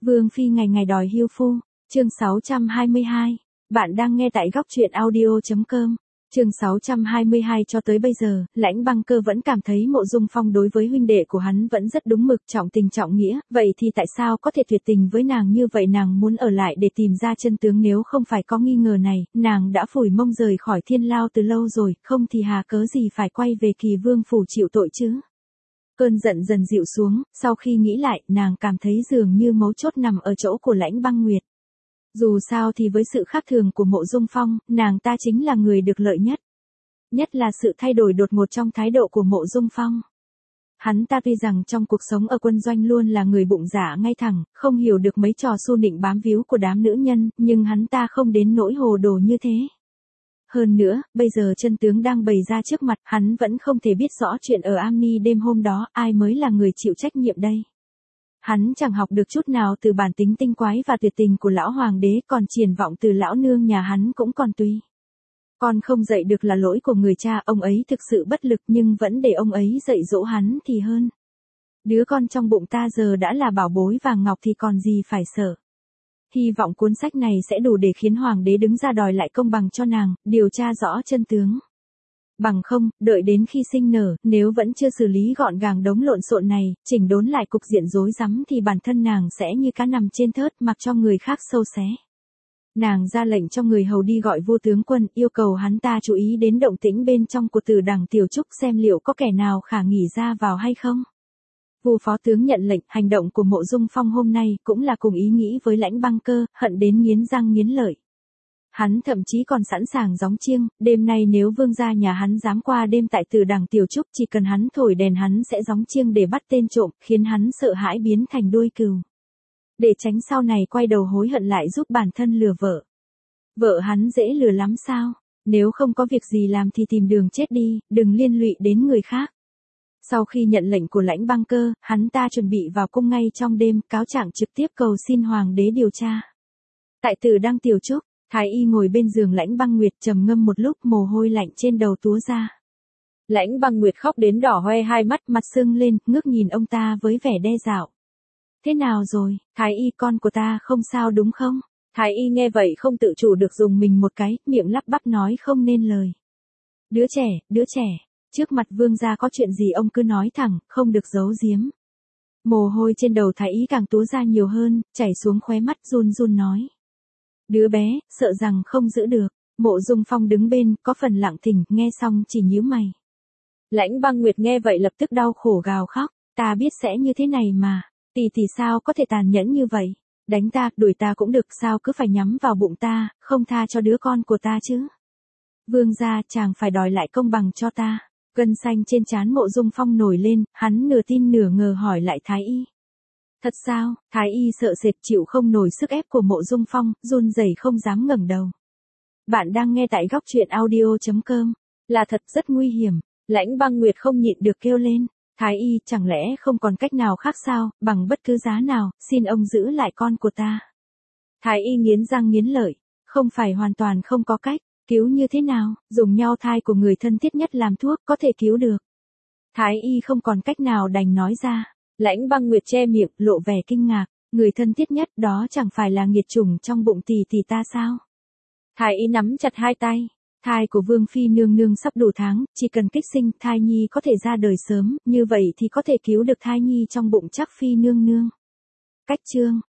Vương phi ngày ngày đòi hưu phu, chương 622. Bạn đang nghe tại góc truyện audio.com. Chương 622 cho tới bây giờ, Lãnh Băng Cơ vẫn cảm thấy Mộ Dung Phong đối với huynh đệ của hắn vẫn rất đúng mực, trọng tình trọng nghĩa, vậy thì tại sao có thể tuyệt tình với nàng như vậy? Nàng muốn ở lại để tìm ra chân tướng, nếu không phải có nghi ngờ này, nàng đã phủi mông rời khỏi Thiên Lao từ lâu rồi, không thì hà cớ gì phải quay về Kỳ Vương phủ chịu tội chứ. Cơn giận dần dịu xuống, sau khi nghĩ lại, nàng cảm thấy dường như mấu chốt nằm ở chỗ của Lãnh Băng Nguyệt. Dù sao thì với sự khác thường của Mộ Dung Phong, nàng ta chính là người được lợi nhất. Nhất là sự thay đổi đột ngột trong thái độ của Mộ Dung Phong. Hắn ta tuy rằng trong cuộc sống ở quân doanh luôn là người bụng dạ ngay thẳng, không hiểu được mấy trò xu nịnh bám víu của đám nữ nhân, nhưng hắn ta không đến nỗi hồ đồ như thế. Hơn nữa, bây giờ chân tướng đang bày ra trước mặt, hắn vẫn không thể biết rõ chuyện ở Am Ni đêm hôm đó, ai mới là người chịu trách nhiệm đây. Hắn chẳng học được chút nào từ bản tính tinh quái và tuyệt tình của lão hoàng đế, còn triển vọng từ lão nương nhà hắn cũng còn tùy. Con không dạy được là lỗi của người cha, ông ấy thực sự bất lực, nhưng vẫn để ông ấy dạy dỗ hắn thì hơn. Đứa con trong bụng ta giờ đã là bảo bối vàng ngọc thì còn gì phải sợ. Hy vọng cuốn sách này sẽ đủ để khiến hoàng đế đứng ra đòi lại công bằng cho nàng, điều tra rõ chân tướng. Bằng không, đợi đến khi sinh nở, nếu vẫn chưa xử lý gọn gàng đống lộn xộn này, chỉnh đốn lại cục diện rối rắm thì bản thân nàng sẽ như cá nằm trên thớt, mặc cho người khác sâu xé. Nàng ra lệnh cho người hầu đi gọi Vô tướng quân, yêu cầu hắn ta chú ý đến động tĩnh bên trong của Tử Đằng Tiểu Trúc, xem liệu có kẻ nào khả nghỉ ra vào hay không. Vu phó tướng nhận lệnh, hành động của Mộ Dung Phong hôm nay cũng là cùng ý nghĩ với Lãnh Băng Cơ, hận đến nghiến răng nghiến lợi. Hắn thậm chí còn sẵn sàng gióng chiêng, đêm nay nếu vương gia nhà hắn dám qua đêm tại Tử Đằng Tiểu Trúc, chỉ cần hắn thổi đèn hắn sẽ gióng chiêng để bắt tên trộm, khiến hắn sợ hãi biến thành đuôi cừu. Để tránh sau này quay đầu hối hận lại giúp bản thân lừa vợ. Vợ hắn dễ lừa lắm sao? Nếu không có việc gì làm thì tìm đường chết đi, đừng liên lụy đến người khác. Sau khi nhận lệnh của Lãnh Băng Cơ, hắn ta chuẩn bị vào cung ngay trong đêm, cáo trạng trực tiếp cầu xin hoàng đế điều tra. Tại Tử Đằng Tiểu Trúc, Thái y ngồi bên giường Lãnh Băng Nguyệt, trầm ngâm một lúc, mồ hôi lạnh trên đầu túa ra. Lãnh Băng Nguyệt khóc đến đỏ hoe hai mắt, mặt sưng lên, ngước nhìn ông ta với vẻ đe dọa. Thế nào rồi, Thái y, con của ta không sao đúng không? Thái y nghe vậy không tự chủ được dùng mình một cái, miệng lắp bắp nói không nên lời. Đứa trẻ, trước mặt vương gia có chuyện gì ông cứ nói thẳng, không được giấu giếm. Mồ hôi trên đầu Thái y càng túa ra nhiều hơn, chảy xuống khóe mắt, run run nói. Đứa bé, sợ rằng không giữ được. Mộ Dung Phong đứng bên, có phần lặng thinh, nghe xong chỉ nhíu mày. Lãnh Băng Nguyệt nghe vậy lập tức đau khổ gào khóc, ta biết sẽ như thế này mà, tỷ sao có thể tàn nhẫn như vậy, đánh ta, đuổi ta cũng được, sao cứ phải nhắm vào bụng ta, không tha cho đứa con của ta chứ. Vương gia, chàng phải đòi lại công bằng cho ta. Gân xanh trên trán Mộ Dung Phong nổi lên, hắn nửa tin nửa ngờ hỏi lại Thái y. Thật sao? Thái y sợ sệt chịu không nổi sức ép của Mộ Dung Phong, run rẩy không dám ngẩng đầu. Bạn đang nghe tại góc truyện audio.com. Là thật rất nguy hiểm. Lãnh Băng Nguyệt không nhịn được kêu lên. Thái y, chẳng lẽ không còn cách nào khác sao, bằng bất cứ giá nào, xin ông giữ lại con của ta. Thái y nghiến răng nghiến lợi. Không phải hoàn toàn không có cách, cứu như thế nào, dùng nhau thai của người thân thiết nhất làm thuốc có thể cứu được. Thái y không còn cách nào đành nói ra. Lãnh Băng Nguyệt che miệng, lộ vẻ kinh ngạc, người thân thiết nhất đó chẳng phải là nghiệt chủng trong bụng tỷ ta sao? Thái y nắm chặt hai tay, thai của Vương phi nương nương sắp đủ tháng, chỉ cần kích sinh, thai nhi có thể ra đời sớm, như vậy thì có thể cứu được thai nhi trong bụng chắc phi nương nương. Cách chương